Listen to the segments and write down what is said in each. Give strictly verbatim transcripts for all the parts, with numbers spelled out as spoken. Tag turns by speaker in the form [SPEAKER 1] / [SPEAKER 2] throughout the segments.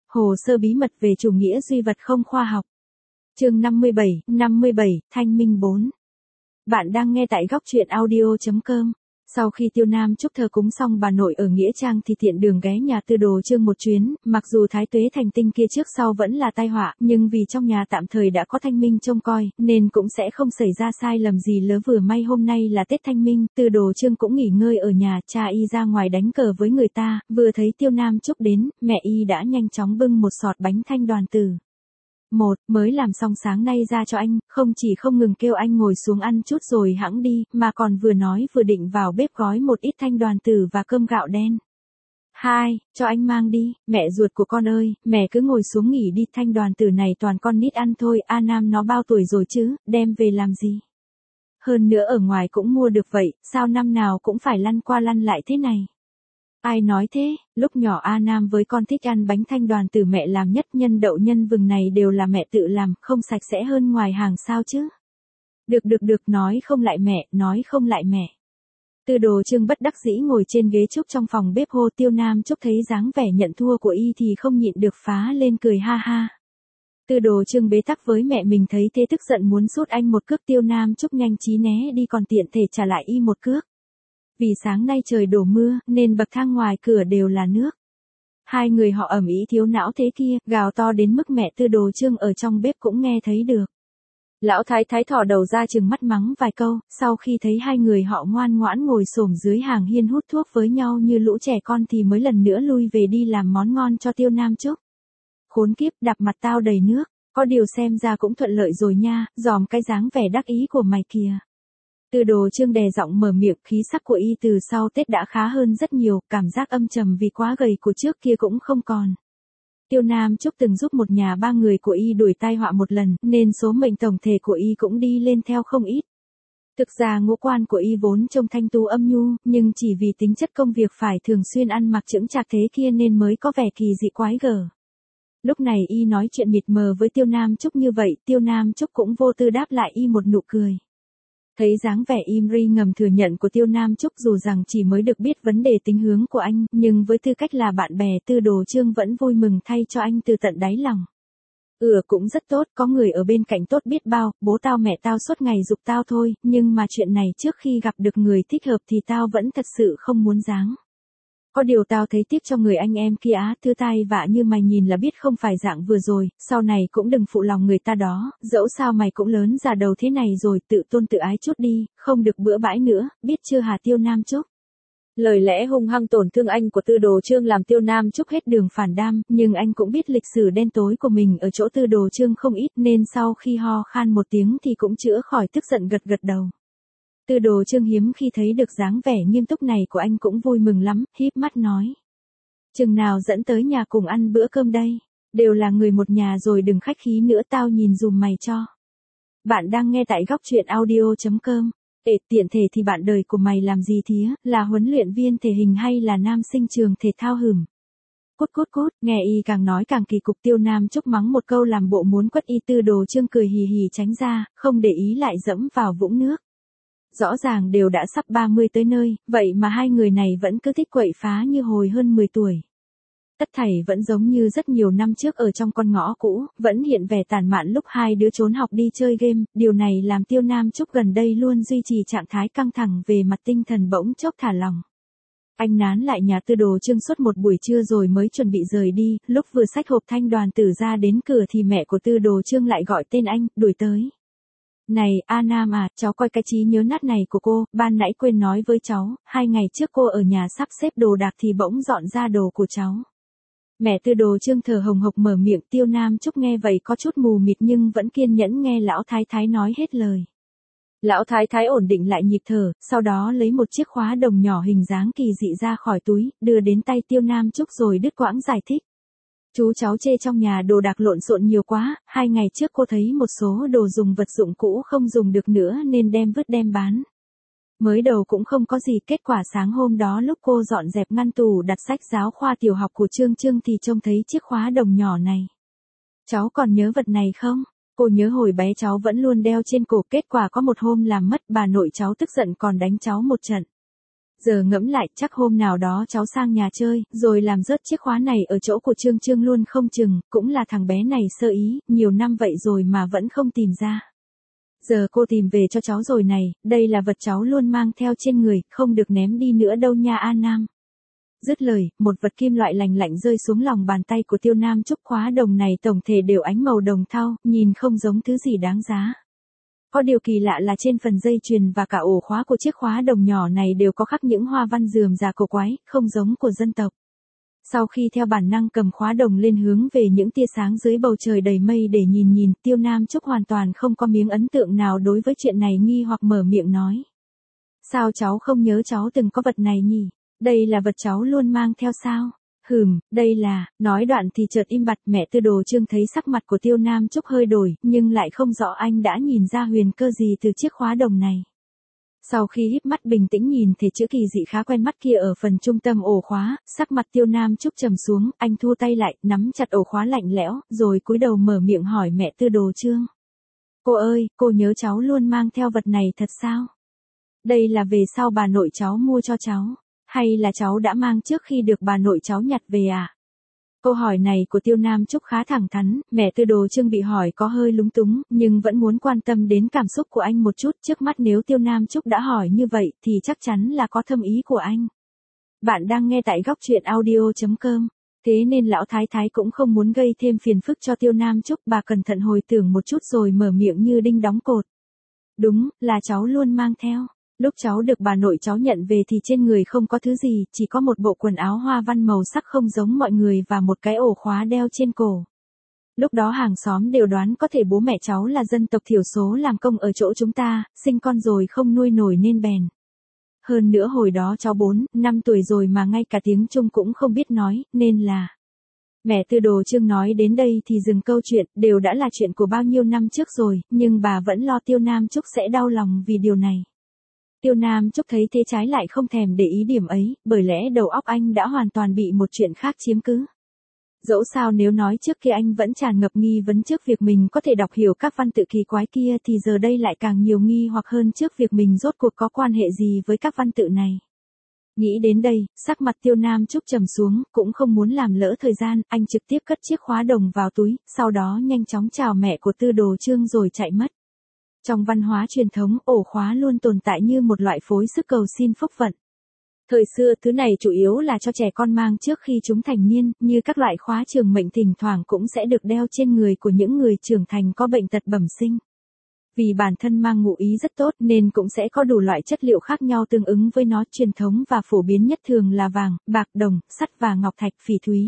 [SPEAKER 1] Hồ sơ bí mật về chủ nghĩa duy vật không khoa học. Chương năm mươi bảy, năm mươi bảy, Thanh Minh bốn. Bạn đang nghe tại góc truyện audio chấm com. Sau khi Tiêu Nam Trúc thờ cúng xong bà nội ở Nghĩa Trang thì tiện đường ghé nhà Tư Đồ Chương một chuyến, mặc dù Thái Tuế Thành Tinh kia trước sau vẫn là tai họa, nhưng vì trong nhà tạm thời đã có Thanh Minh trông coi, nên cũng sẽ không xảy ra sai lầm gì lớn. Vừa may hôm nay là Tết Thanh Minh, Tư Đồ Chương cũng nghỉ ngơi ở nhà, cha y ra ngoài đánh cờ với người ta, vừa thấy Tiêu Nam Trúc đến, mẹ y đã nhanh chóng bưng một sọt bánh thanh đoàn tử. Một, mới làm xong sáng nay ra cho anh, không chỉ không ngừng kêu anh ngồi xuống ăn chút rồi hẵng đi, mà còn vừa nói vừa định vào bếp gói một ít thanh đoàn tử và cơm gạo đen. Hai, cho anh mang đi, mẹ ruột của con ơi, mẹ cứ ngồi xuống nghỉ đi, thanh đoàn tử này toàn con nít ăn thôi, A Nam nó bao tuổi rồi chứ, đem về làm gì? Hơn nữa ở ngoài cũng mua được vậy, sao năm nào cũng phải lăn qua lăn lại thế này? Ai nói thế, lúc nhỏ A Nam với con thích ăn bánh thanh đoàn tử mẹ làm nhất, nhân đậu nhân vừng này đều là mẹ tự làm, không sạch sẽ hơn ngoài hàng sao chứ. Được được được, nói không lại mẹ, nói không lại mẹ. Tư Đồ Chương bất đắc dĩ ngồi trên ghế trúc trong phòng bếp hô. Tiêu Nam Trúc thấy dáng vẻ nhận thua của y thì không nhịn được phá lên cười ha ha. Tư Đồ Chương bế tắc với mẹ mình thấy thế tức giận muốn sút anh một cước. Tiêu Nam Trúc nhanh trí né đi còn tiện thể trả lại y một cước. Vì sáng nay trời đổ mưa, nên bậc thang ngoài cửa đều là nước. Hai người họ ầm ĩ thiếu não thế kia, gào to đến mức mẹ Tư Đồ Chương ở trong bếp cũng nghe thấy được. Lão thái thái thò đầu ra chừng mắt mắng vài câu, sau khi thấy hai người họ ngoan ngoãn ngồi xổm dưới hàng hiên hút thuốc với nhau như lũ trẻ con thì mới lần nữa lui về đi làm món ngon cho Tiêu Nam Trúc. Khốn kiếp, đạp mặt tao đầy nước, có điều xem ra cũng thuận lợi rồi nha, dòm cái dáng vẻ đắc ý của mày kìa. Tư Đồ Chương đè giọng mở miệng, khí sắc của y từ sau Tết đã khá hơn rất nhiều, cảm giác âm trầm vì quá gầy của trước kia cũng không còn. Tiêu Nam Trúc từng giúp một nhà ba người của y đuổi tai họa một lần, nên số mệnh tổng thể của y cũng đi lên theo không ít. Thực ra ngũ quan của y vốn trông thanh tú âm nhu, nhưng chỉ vì tính chất công việc phải thường xuyên ăn mặc chững chạc thế kia nên mới có vẻ kỳ dị quái gở. Lúc này y nói chuyện mịt mờ với Tiêu Nam Trúc như vậy, Tiêu Nam Trúc cũng vô tư đáp lại y một nụ cười. Thấy dáng vẻ im ri ngầm thừa nhận của Tiêu Nam Trúc, dù rằng chỉ mới được biết vấn đề tính hướng của anh, nhưng với tư cách là bạn bè, Tư Đồ Chương vẫn vui mừng thay cho anh từ tận đáy lòng. Ừ, cũng rất tốt, có người ở bên cạnh tốt biết bao, bố tao mẹ tao suốt ngày giục tao thôi, nhưng mà chuyện này trước khi gặp được người thích hợp thì tao vẫn thật sự không muốn dáng. Có điều tao thấy tiếc cho người anh em kia á, thư tai vạ như mày nhìn là biết không phải dạng vừa rồi, sau này cũng đừng phụ lòng người ta đó, dẫu sao mày cũng lớn già đầu thế này rồi, tự tôn tự ái chút đi, không được bữa bãi nữa, biết chưa hả Tiêu Nam Trúc? Lời lẽ hung hăng tổn thương anh của Tư Đồ Chương làm Tiêu Nam Trúc hết đường phản đam, nhưng anh cũng biết lịch sử đen tối của mình ở chỗ Tư Đồ Chương không ít nên sau khi ho khan một tiếng thì cũng chữa khỏi tức giận gật gật đầu. Tư Đồ Chương hiếm khi thấy được dáng vẻ nghiêm túc này của anh cũng vui mừng lắm, híp mắt nói. Chừng nào dẫn tới nhà cùng ăn bữa cơm đây, đều là người một nhà rồi đừng khách khí nữa, tao nhìn dùm mày cho. Bạn đang nghe tại góc truyện audio chấm com. Ê, tiện thể thì bạn đời của mày làm gì thía, là huấn luyện viên thể hình hay là nam sinh trường thể thao hửm? Cút cút cút, nghe y càng nói càng kỳ cục. Tiêu Nam Trúc mắng một câu làm bộ muốn quất y. Tư Đồ Chương cười hì hì tránh ra, không để ý lại dẫm vào vũng nước. Rõ ràng đều đã sắp ba mươi tới nơi, vậy mà hai người này vẫn cứ thích quậy phá như hồi hơn mười tuổi. Tất thảy vẫn giống như rất nhiều năm trước ở trong con ngõ cũ, vẫn hiện vẻ tàn mạn lúc hai đứa trốn học đi chơi game, điều này làm Tiêu Nam Trúc gần đây luôn duy trì trạng thái căng thẳng về mặt tinh thần bỗng chốc thả lỏng. Anh nán lại nhà Tư Đồ Chương suốt một buổi trưa rồi mới chuẩn bị rời đi, lúc vừa xách hộp thanh đoàn tử ra đến cửa thì mẹ của Tư Đồ Chương lại gọi tên anh, đuổi tới. Này, A Nam à, cháu coi cái trí nhớ nát này của cô, ban nãy quên nói với cháu, hai ngày trước cô ở nhà sắp xếp đồ đạc thì bỗng dọn ra đồ của cháu. Mẹ Tư Đồ Chương thở hồng hộc mở miệng. Tiêu Nam Trúc nghe vậy có chút mù mịt nhưng vẫn kiên nhẫn nghe lão thái thái nói hết lời. Lão thái thái ổn định lại nhịp thở, sau đó lấy một chiếc khóa đồng nhỏ hình dáng kỳ dị ra khỏi túi, đưa đến tay Tiêu Nam Trúc rồi đứt quãng giải thích. Chú cháu chê trong nhà đồ đạc lộn xộn nhiều quá, hai ngày trước cô thấy một số đồ dùng vật dụng cũ không dùng được nữa nên đem vứt đem bán. Mới đầu cũng không có gì, kết quả sáng hôm đó lúc cô dọn dẹp ngăn tủ đặt sách giáo khoa tiểu học của Trương Trương thì trông thấy chiếc khóa đồng nhỏ này. Cháu còn nhớ vật này không? Cô nhớ hồi bé cháu vẫn luôn đeo trên cổ, kết quả có một hôm làm mất, bà nội cháu tức giận còn đánh cháu một trận. Giờ ngẫm lại, chắc hôm nào đó cháu sang nhà chơi, rồi làm rớt chiếc khóa này ở chỗ của Trương Trương luôn không chừng, cũng là thằng bé này sơ ý, nhiều năm vậy rồi mà vẫn không tìm ra. Giờ cô tìm về cho cháu rồi này, đây là vật cháu luôn mang theo trên người, không được ném đi nữa đâu nha A Nam. Dứt lời, một vật kim loại lành lạnh rơi xuống lòng bàn tay của Tiêu Nam Trúc. Khóa đồng này tổng thể đều ánh màu đồng thau, nhìn không giống thứ gì đáng giá. Có điều kỳ lạ là trên phần dây chuyền và cả ổ khóa của chiếc khóa đồng nhỏ này đều có khắc những hoa văn rườm rà cổ quái, không giống của dân tộc. Sau khi theo bản năng cầm khóa đồng lên hướng về những tia sáng dưới bầu trời đầy mây để nhìn nhìn, Tiêu Nam Trúc hoàn toàn không có miếng ấn tượng nào đối với chuyện này, nghi hoặc mở miệng nói. Sao cháu không nhớ cháu từng có vật này nhỉ? Đây là vật cháu luôn mang theo sao? Hừm, đây là, nói đoạn thì chợt im bặt. Mẹ Tư Đồ Trương thấy sắc mặt của Tiêu Nam Trúc hơi đổi, nhưng lại không rõ anh đã nhìn ra huyền cơ gì từ chiếc khóa đồng này. Sau khi híp mắt bình tĩnh nhìn thì chữ kỳ dị khá quen mắt kia ở phần trung tâm ổ khóa, sắc mặt Tiêu Nam Trúc trầm xuống, anh thu tay lại, nắm chặt ổ khóa lạnh lẽo, rồi cúi đầu mở miệng hỏi mẹ Tư Đồ Trương. Cô ơi, cô nhớ cháu luôn mang theo vật này thật sao? Đây là về sau bà nội cháu mua cho cháu, hay là cháu đã mang trước khi được bà nội cháu nhặt về à? Câu hỏi này của Tiêu Nam Trúc khá thẳng thắn, mẹ Tư Đồ Trương bị hỏi có hơi lúng túng, nhưng vẫn muốn quan tâm đến cảm xúc của anh một chút. Trước mắt nếu Tiêu Nam Trúc đã hỏi như vậy thì chắc chắn là có thâm ý của anh. Bạn đang nghe tại góc truyện audio chấm com. Thế nên lão thái thái cũng không muốn gây thêm phiền phức cho Tiêu Nam Trúc, bà cẩn thận hồi tưởng một chút rồi mở miệng như đinh đóng cột. Đúng, là cháu luôn mang theo. Lúc cháu được bà nội cháu nhận về thì trên người không có thứ gì, chỉ có một bộ quần áo hoa văn màu sắc không giống mọi người và một cái ổ khóa đeo trên cổ. Lúc đó hàng xóm đều đoán có thể bố mẹ cháu là dân tộc thiểu số làm công ở chỗ chúng ta, sinh con rồi không nuôi nổi nên bèn. Hơn nữa hồi đó cháu bốn, năm tuổi rồi mà ngay cả tiếng Trung cũng không biết nói, nên là... Mẹ Tư Đồ Trương nói đến đây thì dừng câu chuyện, đều đã là chuyện của bao nhiêu năm trước rồi, nhưng bà vẫn lo Tiêu Nam Trúc sẽ đau lòng vì điều này. Tiêu Nam Trúc thấy thế trái lại không thèm để ý điểm ấy, bởi lẽ đầu óc anh đã hoàn toàn bị một chuyện khác chiếm cứ. Dẫu sao nếu nói trước kia anh vẫn tràn ngập nghi vấn trước việc mình có thể đọc hiểu các văn tự kỳ quái kia thì giờ đây lại càng nhiều nghi hoặc hơn trước việc mình rốt cuộc có quan hệ gì với các văn tự này. Nghĩ đến đây, sắc mặt Tiêu Nam Trúc trầm xuống, cũng không muốn làm lỡ thời gian, anh trực tiếp cất chiếc khóa đồng vào túi, sau đó nhanh chóng chào mẹ của Tư Đồ Trương rồi chạy mất. Trong văn hóa truyền thống, ổ khóa luôn tồn tại như một loại phối sức cầu xin phúc vận. Thời xưa thứ này chủ yếu là cho trẻ con mang trước khi chúng thành niên, như các loại khóa trường mệnh thỉnh thoảng cũng sẽ được đeo trên người của những người trưởng thành có bệnh tật bẩm sinh. Vì bản thân mang ngụ ý rất tốt nên cũng sẽ có đủ loại chất liệu khác nhau tương ứng với nó. Truyền thống và phổ biến nhất thường là vàng, bạc, đồng, sắt và ngọc thạch, phỉ thúy.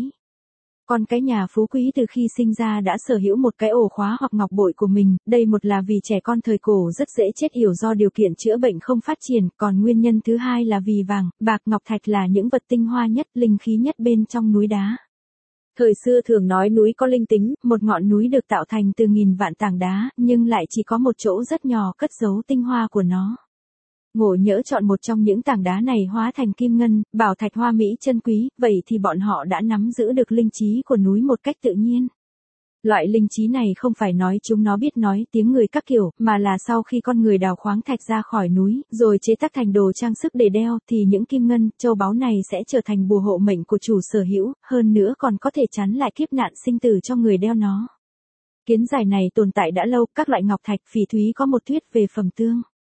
[SPEAKER 1] Còn cái nhà phú quý từ khi sinh ra đã sở hữu một cái ổ khóa hoặc ngọc bội của mình, đây một là vì trẻ con thời cổ rất dễ chết yểu do điều kiện chữa bệnh không phát triển, còn nguyên nhân thứ hai là vì vàng, bạc, ngọc thạch là những vật tinh hoa nhất, linh khí nhất bên trong núi đá. Thời xưa thường nói núi có linh tính, một ngọn núi được tạo thành từ nghìn vạn tảng đá, nhưng lại chỉ có một chỗ rất nhỏ cất giấu tinh hoa của nó. Ngộ nhỡ chọn một trong những tảng đá này hóa thành kim ngân, bảo thạch hoa mỹ chân quý, vậy thì bọn họ đã nắm giữ được linh trí của núi một cách tự nhiên. Loại linh trí này không phải nói chúng nó biết nói tiếng người các kiểu, mà là sau khi con người đào khoáng thạch ra khỏi núi, rồi chế tác thành đồ trang sức để đeo, thì những kim ngân, châu báu này sẽ trở thành bùa hộ mệnh của chủ sở hữu, hơn nữa còn có thể chắn lại kiếp nạn sinh tử cho người đeo nó. Kiến giải này tồn tại đã lâu, các loại ngọc thạch, phỉ thúy có một thuyết về phẩm tương.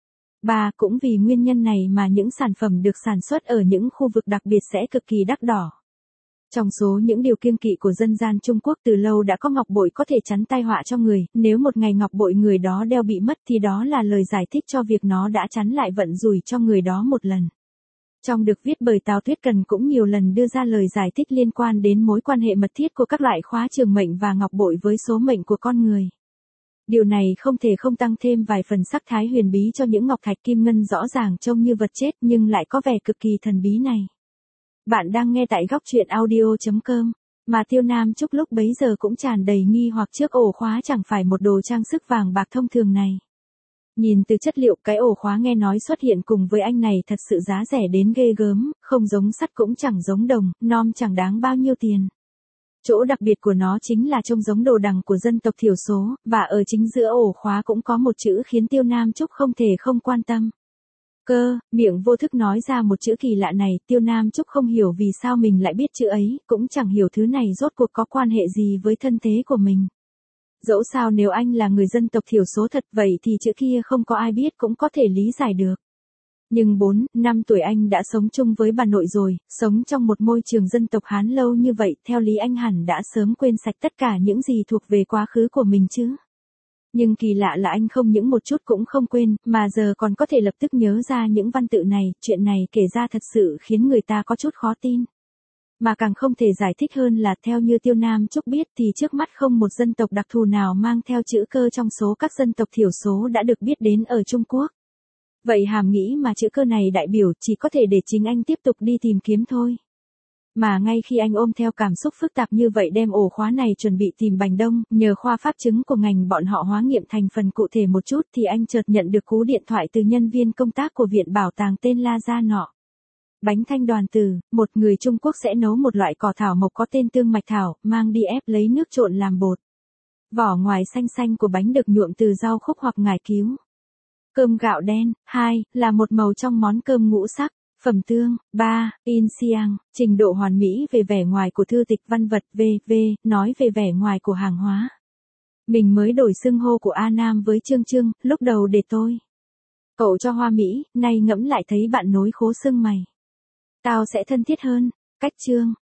[SPEAKER 1] Ba, cũng vì nguyên nhân này mà những sản phẩm được sản xuất ở những khu vực đặc biệt sẽ cực kỳ đắt đỏ. Trong số những điều kiêng kỵ của dân gian Trung Quốc từ lâu đã có ngọc bội có thể chắn tai họa cho người, nếu một ngày ngọc bội người đó đeo bị mất thì đó là lời giải thích cho việc nó đã chắn lại vận rủi cho người đó một lần. Trong được viết bởi Tào Thuyết Cần cũng nhiều lần đưa ra lời giải thích liên quan đến mối quan hệ mật thiết của các loại khóa trường mệnh và ngọc bội với số mệnh của con người. Điều này không thể không tăng thêm vài phần sắc thái huyền bí cho những ngọc thạch kim ngân rõ ràng trông như vật chết nhưng lại có vẻ cực kỳ thần bí này. Bạn đang nghe tại góc truyện audio chấm com, mà Tiêu Nam Trúc lúc bấy giờ cũng tràn đầy nghi hoặc trước ổ khóa chẳng phải một đồ trang sức vàng bạc thông thường này. Nhìn từ chất liệu, cái ổ khóa nghe nói xuất hiện cùng với anh này thật sự giá rẻ đến ghê gớm, không giống sắt cũng chẳng giống đồng, nom chẳng đáng bao nhiêu tiền. Chỗ đặc biệt của nó chính là trông giống đồ đằng của dân tộc thiểu số, và ở chính giữa ổ khóa cũng có một chữ khiến Tiêu Nam Trúc không thể không quan tâm. Cơ, miệng vô thức nói ra một chữ kỳ lạ này, Tiêu Nam Trúc không hiểu vì sao mình lại biết chữ ấy, cũng chẳng hiểu thứ này rốt cuộc có quan hệ gì với thân thế của mình. Dẫu sao nếu anh là người dân tộc thiểu số thật vậy thì chữ kia không có ai biết cũng có thể lý giải được. Nhưng bốn, năm tuổi anh đã sống chung với bà nội rồi, sống trong một môi trường dân tộc Hán lâu như vậy, theo lý anh hẳn đã sớm quên sạch tất cả những gì thuộc về quá khứ của mình chứ. Nhưng kỳ lạ là anh không những một chút cũng không quên, mà giờ còn có thể lập tức nhớ ra những văn tự này, chuyện này kể ra thật sự khiến người ta có chút khó tin. Mà càng không thể giải thích hơn là theo như Tiêu Nam Trúc biết thì trước mắt không một dân tộc đặc thù nào mang theo chữ cơ trong số các dân tộc thiểu số đã được biết đến ở Trung Quốc. Vậy hàm nghĩ mà chữ cơ này đại biểu chỉ có thể để chính anh tiếp tục đi tìm kiếm thôi. Mà ngay khi anh ôm theo cảm xúc phức tạp như vậy đem ổ khóa này chuẩn bị tìm Bành Đông, nhờ khoa pháp chứng của ngành bọn họ hóa nghiệm thành phần cụ thể một chút thì anh chợt nhận được cú điện thoại từ nhân viên công tác của viện bảo tàng tên La Gia nọ. Bánh thanh đoàn từ, một người Trung Quốc sẽ nấu một loại cỏ thảo mộc có tên tương mạch thảo, mang đi ép lấy nước trộn làm bột. Vỏ ngoài xanh xanh của bánh được nhuộm từ rau khúc hoặc ngải cứu. Cơm gạo đen, hai, là một màu trong món cơm ngũ sắc. Phẩm tương, ba, in xiang, trình độ hoàn mỹ về vẻ ngoài của thư tịch văn vật, vê vê, nói về vẻ ngoài của hàng hóa. Mình mới đổi xưng hô của A Nam với Trương Trương, lúc đầu để tôi. Cậu cho Hoa Mỹ, nay ngẫm lại thấy bạn nối khố xương mày. Tao sẽ thân thiết hơn, cách Trương.